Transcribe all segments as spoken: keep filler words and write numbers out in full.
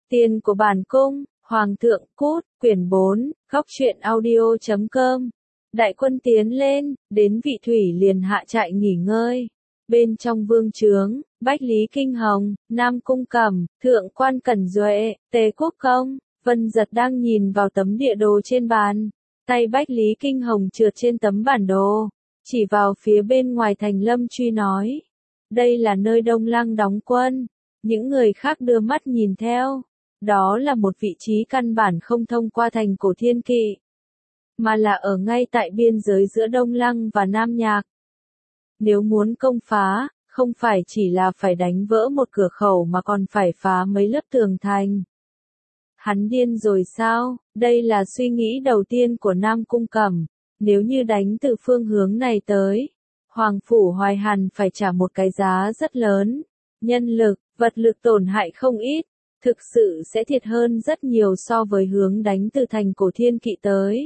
Tiền của bản cung, Hoàng thượng cút, quyển bốn, góc truyện audio chấm com. Đại quân tiến lên, đến vị thủy liền hạ trại nghỉ ngơi. Bên trong vương trướng, Bách Lý Kinh Hồng, Nam Cung Cẩm, Thượng quan Cẩn Duệ, Tề Quốc Công, Vân Giật đang nhìn vào tấm địa đồ trên bàn. Tay Bách Lý Kinh Hồng trượt trên tấm bản đồ, chỉ vào phía bên ngoài thành Lâm Truy nói. Đây là nơi Đông Lăng đóng quân. Những người khác đưa mắt nhìn theo. Đó là một vị trí căn bản không thông qua thành Cổ Thiên Kỵ, mà là ở ngay tại biên giới giữa Đông Lăng và Nam Nhạc. Nếu muốn công phá, không phải chỉ là phải đánh vỡ một cửa khẩu mà còn phải phá mấy lớp tường thành. Hắn điên rồi sao? Đây là suy nghĩ đầu tiên của Nam Cung Cẩm. Nếu như đánh từ phương hướng này tới, Hoàng Phủ Hoài Hàn phải trả một cái giá rất lớn. Nhân lực, vật lực tổn hại không ít. Thực sự sẽ thiệt hơn rất nhiều so với hướng đánh từ thành Cổ Thiên Kỵ tới.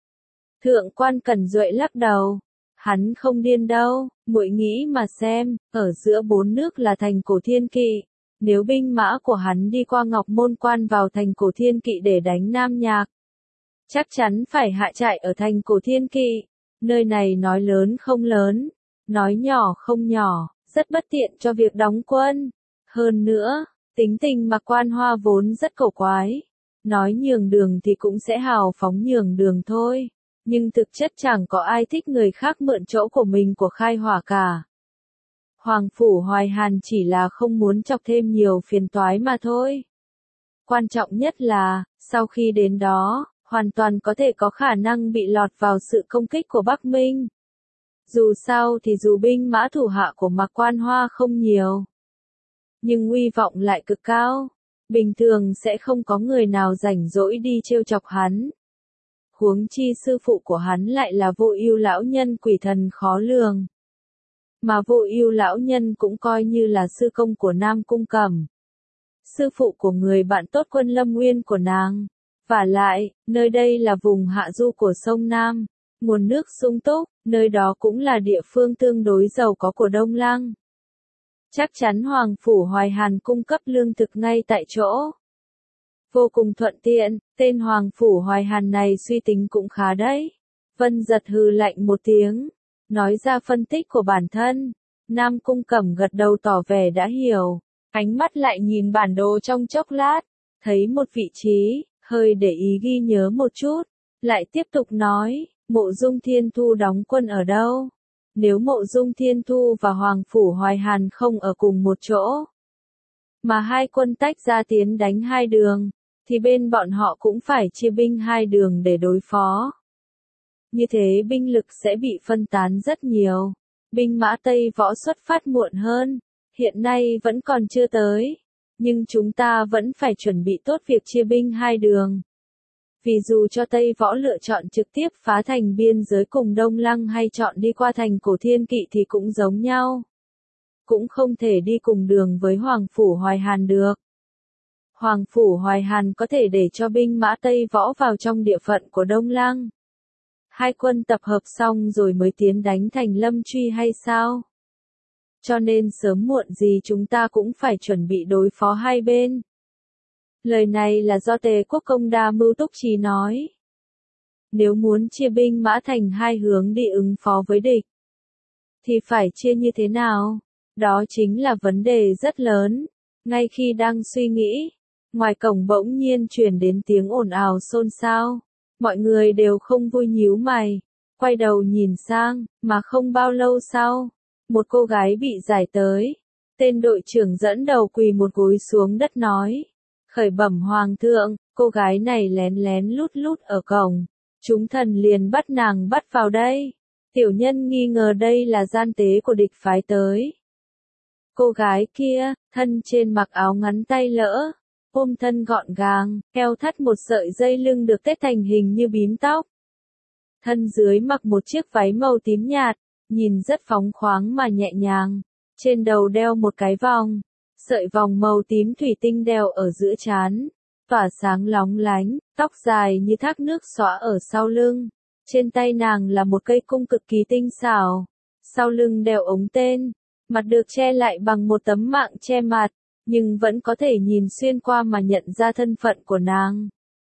Thượng quan Cẩn Duệ lắc đầu. Hắn không điên đâu, muội nghĩ mà xem, ở giữa bốn nước là thành Cổ Thiên Kỵ. Nếu binh mã của hắn đi qua Ngọc Môn Quan vào thành Cổ Thiên Kỵ để đánh Nam Nhạc, chắc chắn phải hạ trại ở thành Cổ Thiên Kỵ. Nơi này nói lớn không lớn, nói nhỏ không nhỏ, rất bất tiện cho việc đóng quân. Hơn nữa, tính tình Mạc Quan Hoa vốn rất cổ quái. Nói nhường đường thì cũng sẽ hào phóng nhường đường thôi. Nhưng thực chất chẳng có ai thích người khác mượn chỗ của mình của khai hỏa cả. Hoàng Phủ Hoài Hàn chỉ là không muốn chọc thêm nhiều phiền toái mà thôi. Quan trọng nhất là, sau khi đến đó, hoàn toàn có thể có khả năng bị lọt vào sự công kích của Bắc Minh. Dù sao thì dù binh mã thủ hạ của Mạc Quan Hoa không nhiều, nhưng uy vọng lại cực cao. Bình thường sẽ không có người nào rảnh rỗi đi trêu chọc hắn. Huống chi sư phụ của hắn lại là Vô Ưu lão nhân quỷ thần khó lường. Mà Vô Ưu lão nhân cũng coi như là sư công của Nam Cung Cẩm. Sư phụ của người bạn tốt Quân Lâm Nguyên của nàng. Vả lại, nơi đây là vùng hạ du của sông Nam, nguồn nước sung túc, nơi đó cũng là địa phương tương đối giàu có của Đông Lăng. Chắc chắn Hoàng Phủ Hoài Hàn cung cấp lương thực ngay tại chỗ. Vô cùng thuận tiện, tên Hoàng Phủ Hoài Hàn này suy tính cũng khá đấy. Vân Giật hừ lạnh một tiếng, nói ra phân tích của bản thân. Nam Cung Cẩm gật đầu tỏ vẻ đã hiểu, ánh mắt lại nhìn bản đồ trong chốc lát, thấy một vị trí, hơi để ý ghi nhớ một chút, lại tiếp tục nói, Mộ Dung Thiên Thu đóng quân ở đâu? Nếu Mộ Dung Thiên Thu và Hoàng Phủ Hoài Hàn không ở cùng một chỗ, mà hai quân tách ra tiến đánh hai đường, thì bên bọn họ cũng phải chia binh hai đường để đối phó. Như thế binh lực sẽ bị phân tán rất nhiều. Binh mã Tây Võ xuất phát muộn hơn, hiện nay vẫn còn chưa tới, nhưng chúng ta vẫn phải chuẩn bị tốt việc chia binh hai đường. Vì dù cho Tây Võ lựa chọn trực tiếp phá thành biên giới cùng Đông Lăng hay chọn đi qua thành Cổ Thiên Kỵ thì cũng giống nhau. Cũng không thể đi cùng đường với Hoàng Phủ Hoài Hàn được. Hoàng Phủ Hoài Hàn có thể để cho binh mã Tây Võ vào trong địa phận của Đông Lăng. Hai quân tập hợp xong rồi mới tiến đánh thành Lâm Truy hay sao? Cho nên sớm muộn gì chúng ta cũng phải chuẩn bị đối phó hai bên. Lời này là do Tề Quốc Công đa mưu túc trí nói. Nếu muốn chia binh mã thành hai hướng đi ứng phó với địch, thì phải chia như thế nào? Đó chính là vấn đề rất lớn. Ngay khi đang suy nghĩ, ngoài cổng bỗng nhiên truyền đến tiếng ồn ào xôn xao. Mọi người đều không vui nhíu mày, quay đầu nhìn sang, mà không bao lâu sau, một cô gái bị giải tới. Tên đội trưởng dẫn đầu quỳ một gối xuống đất nói. Khởi bẩm Hoàng thượng, cô gái này lén lén lút lút ở cổng. Chúng thần liền bắt nàng bắt vào đây. Tiểu nhân nghi ngờ đây là gian tế của địch phái tới. Cô gái kia, thân trên mặc áo ngắn tay lỡ, ôm thân gọn gàng, eo thắt một sợi dây lưng được tết thành hình như bím tóc. Thân dưới mặc một chiếc váy màu tím nhạt, nhìn rất phóng khoáng mà nhẹ nhàng. Trên đầu đeo một cái vòng, sợi vòng màu tím thủy tinh đeo ở giữa trán, tỏa sáng lóng lánh, tóc dài như thác nước xõa ở sau lưng. Trên tay nàng là một cây cung cực kỳ tinh xảo, sau lưng đeo ống tên, mặt được che lại bằng một tấm mạng che mặt. nhưng vẫn có thể nhìn xuyên qua mà nhận ra thân phận của nàng.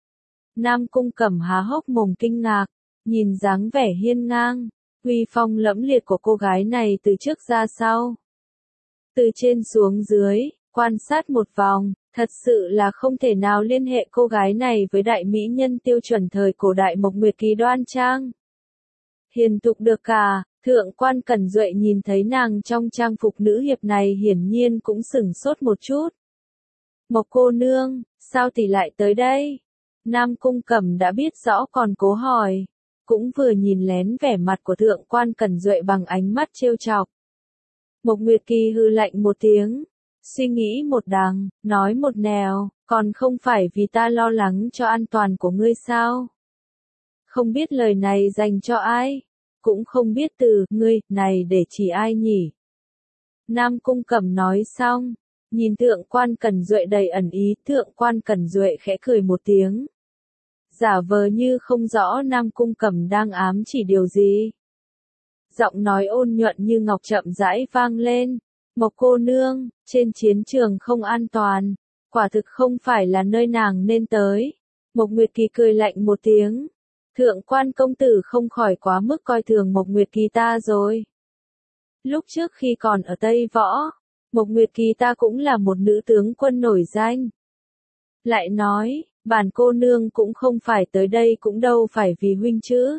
Nam Cung Cẩm há hốc mồm kinh ngạc, nhìn dáng vẻ hiên ngang, uy phong lẫm liệt của cô gái này từ trước ra sau. Từ trên xuống dưới, quan sát một vòng, thật sự là không thể nào liên hệ cô gái này với đại mỹ nhân tiêu chuẩn thời cổ đại Mộc Nguyệt Kỳ đoan trang. Hiền thục được cả, thượng quan Cẩn Duệ nhìn thấy nàng trong trang phục nữ hiệp này hiển nhiên cũng sửng sốt một chút. Mộc cô nương, sao tỷ lại tới đây? Nam Cung Cẩm đã biết rõ còn cố hỏi, cũng vừa nhìn lén vẻ mặt của thượng quan Cẩn Duệ bằng ánh mắt trêu chọc. Mộc Nguyệt Kỳ hừ lạnh một tiếng, suy nghĩ một đằng, nói một nẻo, còn không phải vì ta lo lắng cho an toàn của ngươi sao? Không biết lời này dành cho ai, cũng không biết từ ngươi này để chỉ ai nhỉ? Nam Cung Cẩm nói xong, nhìn thượng quan Cẩn Duệ đầy ẩn ý, thượng quan Cẩn Duệ khẽ cười một tiếng. Giả vờ như không rõ Nam Cung Cẩm đang ám chỉ điều gì. Giọng nói ôn nhuận như ngọc chậm rãi vang lên, Mộc cô nương, trên chiến trường không an toàn, quả thực không phải là nơi nàng nên tới. Mộc Nguyệt Kỳ cười lạnh một tiếng, thượng quan công tử không khỏi quá mức coi thường Mộc Nguyệt Kỳ ta rồi. Lúc trước khi còn ở Tây Võ, Mộc Nguyệt Kỳ ta cũng là một nữ tướng quân nổi danh. Lại nói, bản cô nương cũng không phải tới đây cũng đâu phải vì huynh chứ.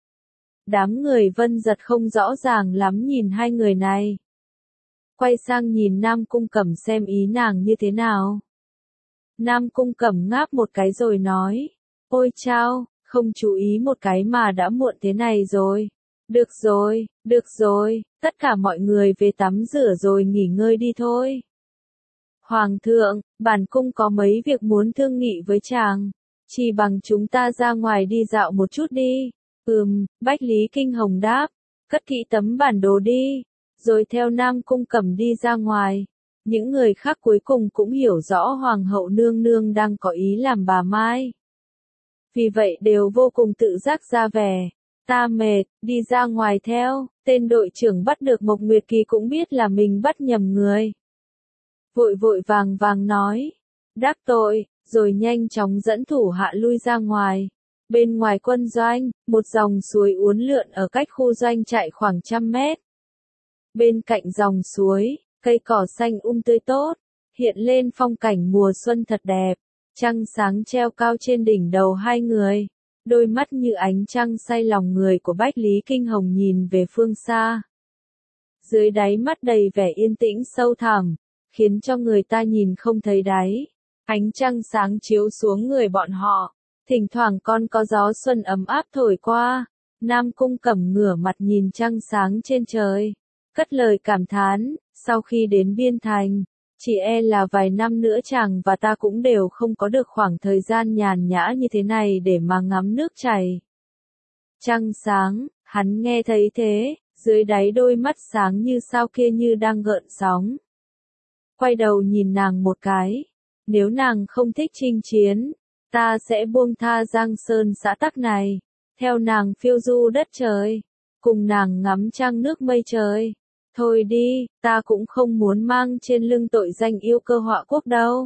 Đám người Vân Giật không rõ ràng lắm nhìn hai người này. Quay sang nhìn Nam Cung Cẩm xem ý nàng như thế nào. Nam Cung Cẩm ngáp một cái rồi nói, ôi chao, không chú ý một cái mà đã muộn thế này rồi. Được rồi, được rồi, tất cả mọi người về tắm rửa rồi nghỉ ngơi đi thôi. Hoàng thượng, bản cung có mấy việc muốn thương nghị với chàng, chỉ bằng chúng ta ra ngoài đi dạo một chút đi. Ừm, Bách Lý Kinh Hồng đáp, cất kỹ tấm bản đồ đi, rồi theo Nam Cung Cẩm đi ra ngoài. Những người khác cuối cùng cũng hiểu rõ Hoàng hậu nương nương đang có ý làm bà Mai. Vì vậy đều vô cùng tự giác ra vẻ, ta mệt, đi ra ngoài theo, tên đội trưởng bắt được Mộc Nguyệt Kỳ cũng biết là mình bắt nhầm người. Vội vội vàng vàng nói, đắc tội, rồi nhanh chóng dẫn thủ hạ lui ra ngoài. Bên ngoài quân doanh, một dòng suối uốn lượn ở cách khu doanh trại khoảng trăm mét. Bên cạnh dòng suối, cây cỏ xanh um tươi tốt, hiện lên phong cảnh mùa xuân thật đẹp. Trăng sáng treo cao trên đỉnh đầu hai người, đôi mắt như ánh trăng say lòng người của Bách Lý Kinh Hồng nhìn về phương xa. Dưới đáy mắt đầy vẻ yên tĩnh sâu thẳm, khiến cho người ta nhìn không thấy đáy. Ánh trăng sáng chiếu xuống người bọn họ, thỉnh thoảng còn có gió xuân ấm áp thổi qua. Nam Cung Cẩm ngửa mặt nhìn trăng sáng trên trời, cất lời cảm thán, sau khi đến Biên Thành, chỉ e là vài năm nữa chàng và ta cũng đều không có được khoảng thời gian nhàn nhã như thế này để mà ngắm nước chảy. Trăng sáng, hắn nghe thấy thế, dưới đáy đôi mắt sáng như sao kia như đang gợn sóng. Quay đầu nhìn nàng một cái, nếu nàng không thích chinh chiến, ta sẽ buông tha Giang Sơn xã tắc này, theo nàng phiêu du đất trời, cùng nàng ngắm trăng nước mây trời. Thôi đi, ta cũng không muốn mang trên lưng tội danh yêu cơ họa quốc đâu.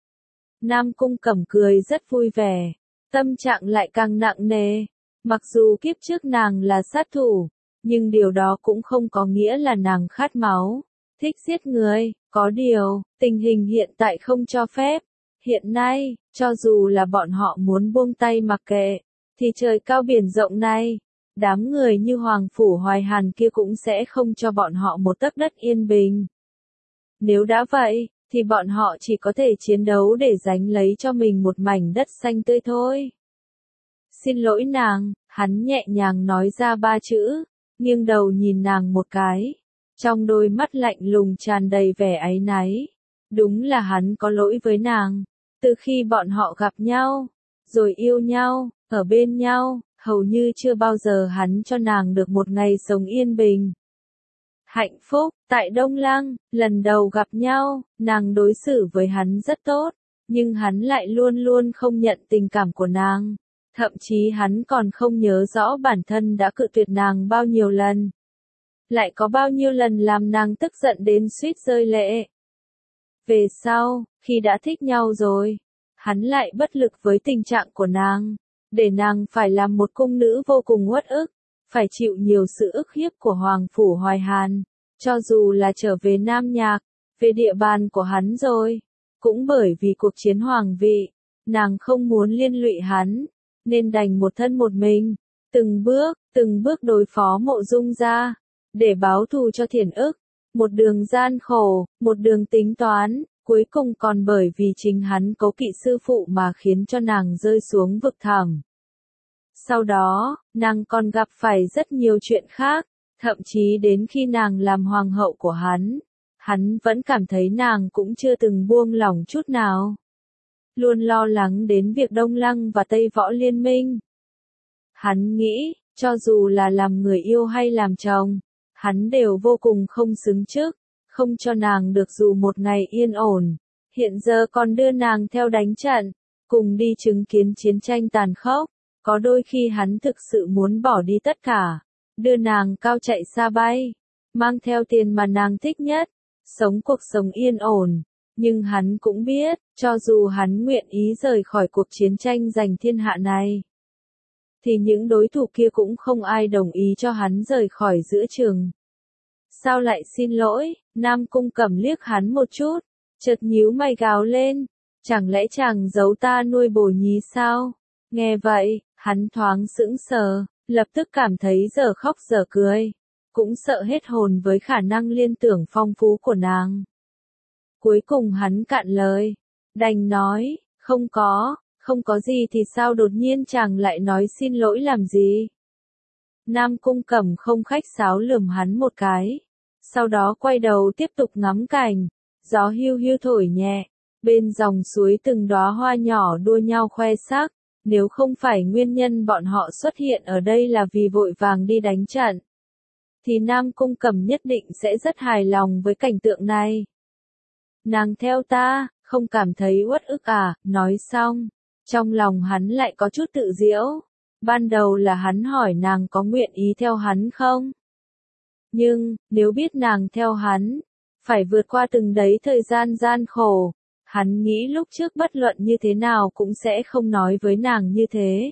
Nam Cung Cẩm cười rất vui vẻ, tâm trạng lại càng nặng nề. Mặc dù kiếp trước nàng là sát thủ, nhưng điều đó cũng không có nghĩa là nàng khát máu, thích giết người. Có điều, tình hình hiện tại không cho phép. Hiện nay, cho dù là bọn họ muốn buông tay mặc kệ, thì trời cao biển rộng này, đám người như Hoàng Phủ Hoài Hàn kia cũng sẽ không cho bọn họ một tấc đất yên bình. Nếu đã vậy, thì bọn họ chỉ có thể chiến đấu để giành lấy cho mình một mảnh đất xanh tươi thôi. Xin lỗi nàng, hắn nhẹ nhàng nói ra ba chữ, nghiêng đầu nhìn nàng một cái. Trong đôi mắt lạnh lùng tràn đầy vẻ áy náy. Đúng là hắn có lỗi với nàng. Từ khi bọn họ gặp nhau, rồi yêu nhau, ở bên nhau, hầu như chưa bao giờ hắn cho nàng được một ngày sống yên bình. Hạnh phúc, tại Đông Lăng, lần đầu gặp nhau, nàng đối xử với hắn rất tốt, nhưng hắn lại luôn luôn không nhận tình cảm của nàng. Thậm chí hắn còn không nhớ rõ bản thân đã cự tuyệt nàng bao nhiêu lần. Lại có bao nhiêu lần làm nàng tức giận đến suýt rơi lệ. Về sau, khi đã thích nhau rồi, hắn lại bất lực với tình trạng của nàng, để nàng phải làm một cung nữ vô cùng uất ức, phải chịu nhiều sự ức hiếp của Hoàng phủ Hoài Hàn, cho dù là trở về Nam Nhạc, về địa bàn của hắn rồi, cũng bởi vì cuộc chiến hoàng vị, nàng không muốn liên lụy hắn, nên đành một thân một mình, từng bước, từng bước đối phó Mộ Dung gia, để báo thù cho Thiển Ức, một đường gian khổ, một đường tính toán, cuối cùng còn bởi vì chính hắn cố kỵ sư phụ mà khiến cho nàng rơi xuống vực thẳm. Sau đó, nàng còn gặp phải rất nhiều chuyện khác, thậm chí đến khi nàng làm hoàng hậu của hắn, hắn vẫn cảm thấy nàng cũng chưa từng buông lỏng chút nào. Luôn lo lắng đến việc Đông Lăng và Tây Võ liên minh. Hắn nghĩ, cho dù là làm người yêu hay làm chồng, hắn đều vô cùng không xứng trước, không cho nàng được dù một ngày yên ổn, hiện giờ còn đưa nàng theo đánh trận, cùng đi chứng kiến chiến tranh tàn khốc, có đôi khi hắn thực sự muốn bỏ đi tất cả, đưa nàng cao chạy xa bay, mang theo tiền mà nàng thích nhất, sống cuộc sống yên ổn, nhưng hắn cũng biết, cho dù hắn nguyện ý rời khỏi cuộc chiến tranh giành thiên hạ này, thì những đối thủ kia cũng không ai đồng ý cho hắn rời khỏi giữa trường. Sao lại xin lỗi? Nam Cung Cẩm liếc hắn một chút, chợt nhíu mày gào lên, chẳng lẽ chàng giấu ta nuôi bồ nhí sao? Nghe vậy, hắn thoáng sững sờ, lập tức cảm thấy dở khóc dở cười, cũng sợ hết hồn với khả năng liên tưởng phong phú của nàng. Cuối cùng hắn cạn lời, đành nói, không có, không có gì thì sao đột nhiên chàng lại nói xin lỗi làm gì? Nam Cung Cẩm không khách sáo lườm hắn một cái, sau đó quay đầu tiếp tục ngắm cảnh, gió hiu hiu thổi nhẹ, bên dòng suối từng đóa hoa nhỏ đua nhau khoe sắc, nếu không phải nguyên nhân bọn họ xuất hiện ở đây là vì vội vàng đi đánh trận, thì Nam Cung Cẩm nhất định sẽ rất hài lòng với cảnh tượng này. Nàng theo ta, không cảm thấy uất ức à? Nói xong, trong lòng hắn lại có chút tự giễu. Ban đầu là hắn hỏi nàng có nguyện ý theo hắn không? Nhưng, nếu biết nàng theo hắn, phải vượt qua từng đấy thời gian gian khổ, hắn nghĩ lúc trước bất luận như thế nào cũng sẽ không nói với nàng như thế.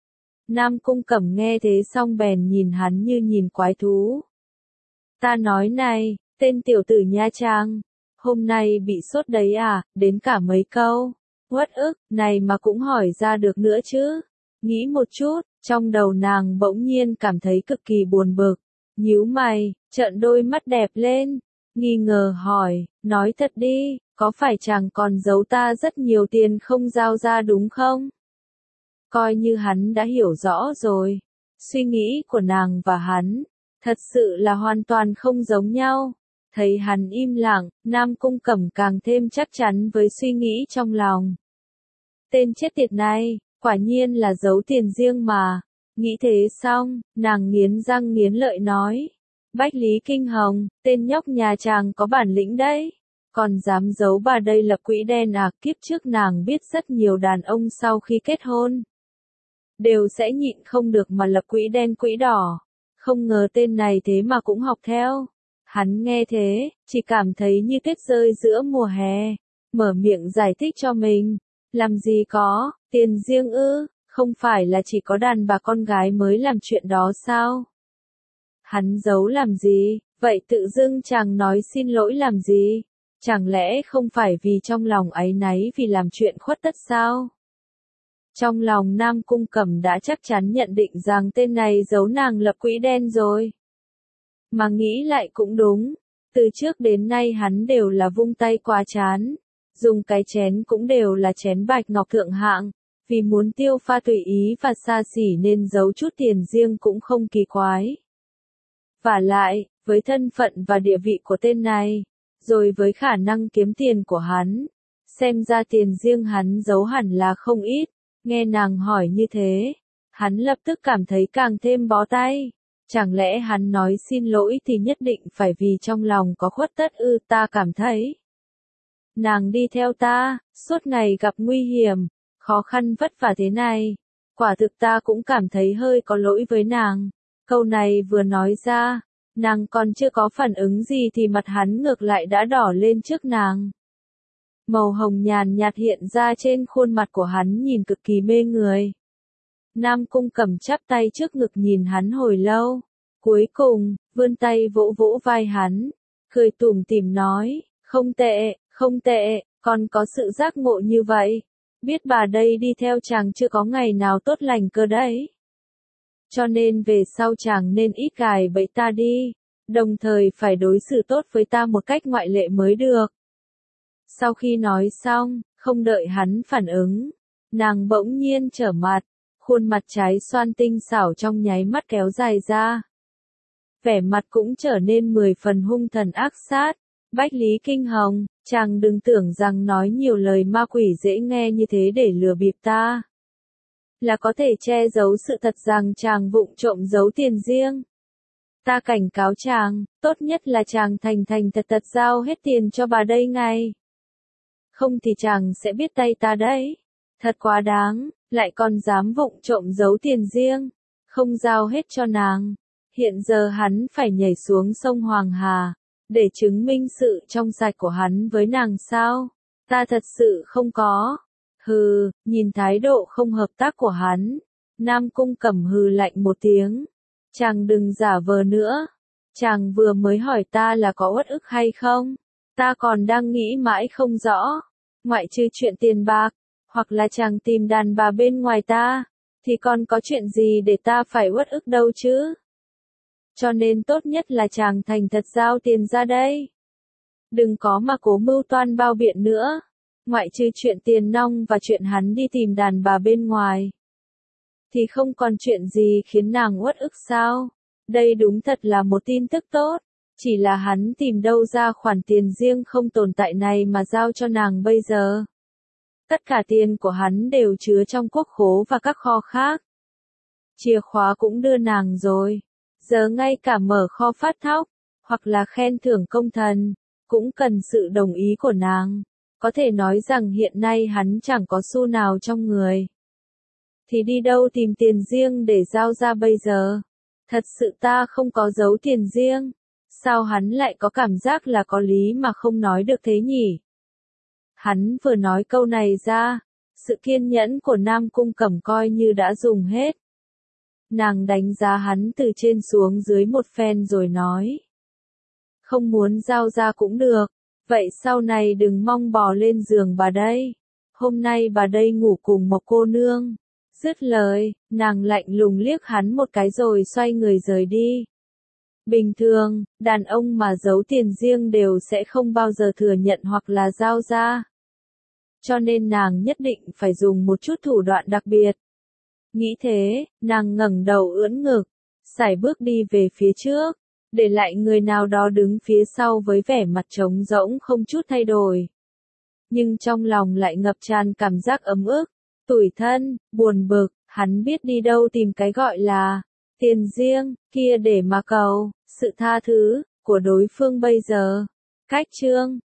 Nam Cung Cẩm nghe thế xong bèn nhìn hắn như nhìn quái thú. Ta nói này, tên tiểu tử Nha Trang, hôm nay bị sốt đấy à, đến cả mấy câu, uất ức, này mà cũng hỏi ra được nữa chứ. Nghĩ một chút, trong đầu nàng bỗng nhiên cảm thấy cực kỳ buồn bực, nhíu mày, trợn đôi mắt đẹp lên, nghi ngờ hỏi, nói thật đi, có phải chàng còn giấu ta rất nhiều tiền không giao ra đúng không? Coi như hắn đã hiểu rõ rồi, suy nghĩ của nàng và hắn, thật sự là hoàn toàn không giống nhau. Thấy hắn im lặng, Nam Cung Cẩm càng thêm chắc chắn với suy nghĩ trong lòng. Tên chết tiệt này, quả nhiên là giấu tiền riêng mà. Nghĩ thế xong, nàng nghiến răng nghiến lợi nói. Bách Lý Kinh Hồng, tên nhóc nhà chàng có bản lĩnh đấy. Còn dám giấu bà đây lập quỹ đen à? Kiếp trước nàng biết rất nhiều đàn ông sau khi kết hôn đều sẽ nhịn không được mà lập quỹ đen quỹ đỏ. Không ngờ tên này thế mà cũng học theo. Hắn nghe thế, chỉ cảm thấy như tuyết rơi giữa mùa hè. Mở miệng giải thích cho mình. Làm gì có, tiền riêng ư, không phải là chỉ có đàn bà con gái mới làm chuyện đó sao? Hắn giấu làm gì, vậy tự dưng chàng nói xin lỗi làm gì? Chẳng lẽ không phải vì trong lòng áy náy vì làm chuyện khuất tất sao? Trong lòng Nam Cung Cẩm đã chắc chắn nhận định rằng tên này giấu nàng lập quỹ đen rồi. Mà nghĩ lại cũng đúng, từ trước đến nay hắn đều là vung tay qua chán, dùng cái chén cũng đều là chén bạch ngọc thượng hạng, vì muốn tiêu pha tùy ý và xa xỉ nên giấu chút tiền riêng cũng không kỳ quái. Vả lại, với thân phận và địa vị của tên này, rồi với khả năng kiếm tiền của hắn, xem ra tiền riêng hắn giấu hẳn là không ít. Nghe nàng hỏi như thế, hắn lập tức cảm thấy càng thêm bó tay. Chẳng lẽ hắn nói xin lỗi thì nhất định phải vì trong lòng có khuất tất ư? Ta cảm thấy nàng đi theo ta, suốt ngày gặp nguy hiểm, khó khăn vất vả thế này, quả thực ta cũng cảm thấy hơi có lỗi với nàng. Câu này vừa nói ra, nàng còn chưa có phản ứng gì thì mặt hắn ngược lại đã đỏ lên trước nàng. Màu hồng nhàn nhạt hiện ra trên khuôn mặt của hắn nhìn cực kỳ mê người. Nam Cung Cẩm chắp tay trước ngực nhìn hắn hồi lâu. Cuối cùng, vươn tay vỗ vỗ vai hắn. Cười tủm tỉm nói, không tệ, không tệ, còn có sự giác ngộ như vậy. Biết bà đây đi theo chàng chưa có ngày nào tốt lành cơ đấy. Cho nên về sau chàng nên ít gài bẫy ta đi. Đồng thời phải đối xử tốt với ta một cách ngoại lệ mới được. Sau khi nói xong, không đợi hắn phản ứng, nàng bỗng nhiên trở mặt, khuôn mặt trái xoan tinh xảo trong nháy mắt kéo dài ra. Vẻ mặt cũng trở nên mười phần hung thần ác sát. Bách Lý Kinh Hồng, chàng đừng tưởng rằng nói nhiều lời ma quỷ dễ nghe như thế để lừa bịp ta. Là có thể che giấu sự thật rằng chàng vụng trộm giấu tiền riêng. Ta cảnh cáo chàng, tốt nhất là chàng thành thành thật thật giao hết tiền cho bà đây ngay. Không thì chàng sẽ biết tay ta đấy. Thật quá đáng, lại còn dám vụng trộm giấu tiền riêng, không giao hết cho nàng. Hiện giờ hắn phải nhảy xuống sông Hoàng Hà, để chứng minh sự trong sạch của hắn với nàng sao? Ta thật sự không có. Hừ, nhìn thái độ không hợp tác của hắn, Nam Cung Cẩm hừ lạnh một tiếng. Chàng đừng giả vờ nữa. Chàng vừa mới hỏi ta là có uất ức hay không? Ta còn đang nghĩ mãi không rõ. Ngoại trừ chuyện tiền bạc, hoặc là chàng tìm đàn bà bên ngoài ta, thì còn có chuyện gì để ta phải uất ức đâu chứ? Cho nên tốt nhất là chàng thành thật giao tiền ra đây. Đừng có mà cố mưu toan bao biện nữa. Ngoại trừ chuyện tiền nong và chuyện hắn đi tìm đàn bà bên ngoài, thì không còn chuyện gì khiến nàng uất ức sao? Đây đúng thật là một tin tức tốt. Chỉ là hắn tìm đâu ra khoản tiền riêng không tồn tại này mà giao cho nàng bây giờ. Tất cả tiền của hắn đều chứa trong quốc khố và các kho khác. Chìa khóa cũng đưa nàng rồi. Giờ ngay cả mở kho phát thóc, hoặc là khen thưởng công thần, cũng cần sự đồng ý của nàng. Có thể nói rằng hiện nay hắn chẳng có xu nào trong người. Thì đi đâu tìm tiền riêng để giao ra bây giờ? Thật sự ta không có giấu tiền riêng. Sao hắn lại có cảm giác là có lý mà không nói được thế nhỉ? Hắn vừa nói câu này ra, sự kiên nhẫn của Nam Cung Cẩm coi như đã dùng hết. Nàng đánh giá hắn từ trên xuống dưới một phen rồi nói. Không muốn giao ra cũng được, vậy sau này đừng mong bò lên giường bà đây. Hôm nay bà đây ngủ cùng một cô nương. Dứt lời, nàng lạnh lùng liếc hắn một cái rồi xoay người rời đi. Bình thường, đàn ông mà giấu tiền riêng đều sẽ không bao giờ thừa nhận hoặc là giao ra. Cho nên nàng nhất định phải dùng một chút thủ đoạn đặc biệt. Nghĩ thế, nàng ngẩng đầu ưỡn ngực, sải bước đi về phía trước, để lại người nào đó đứng phía sau với vẻ mặt trống rỗng không chút thay đổi. Nhưng trong lòng lại ngập tràn cảm giác ấm ức, tủi thân, buồn bực, hắn biết đi đâu tìm cái gọi là tiền riêng kia để mà cầu sự tha thứ của đối phương bây giờ. Cách chương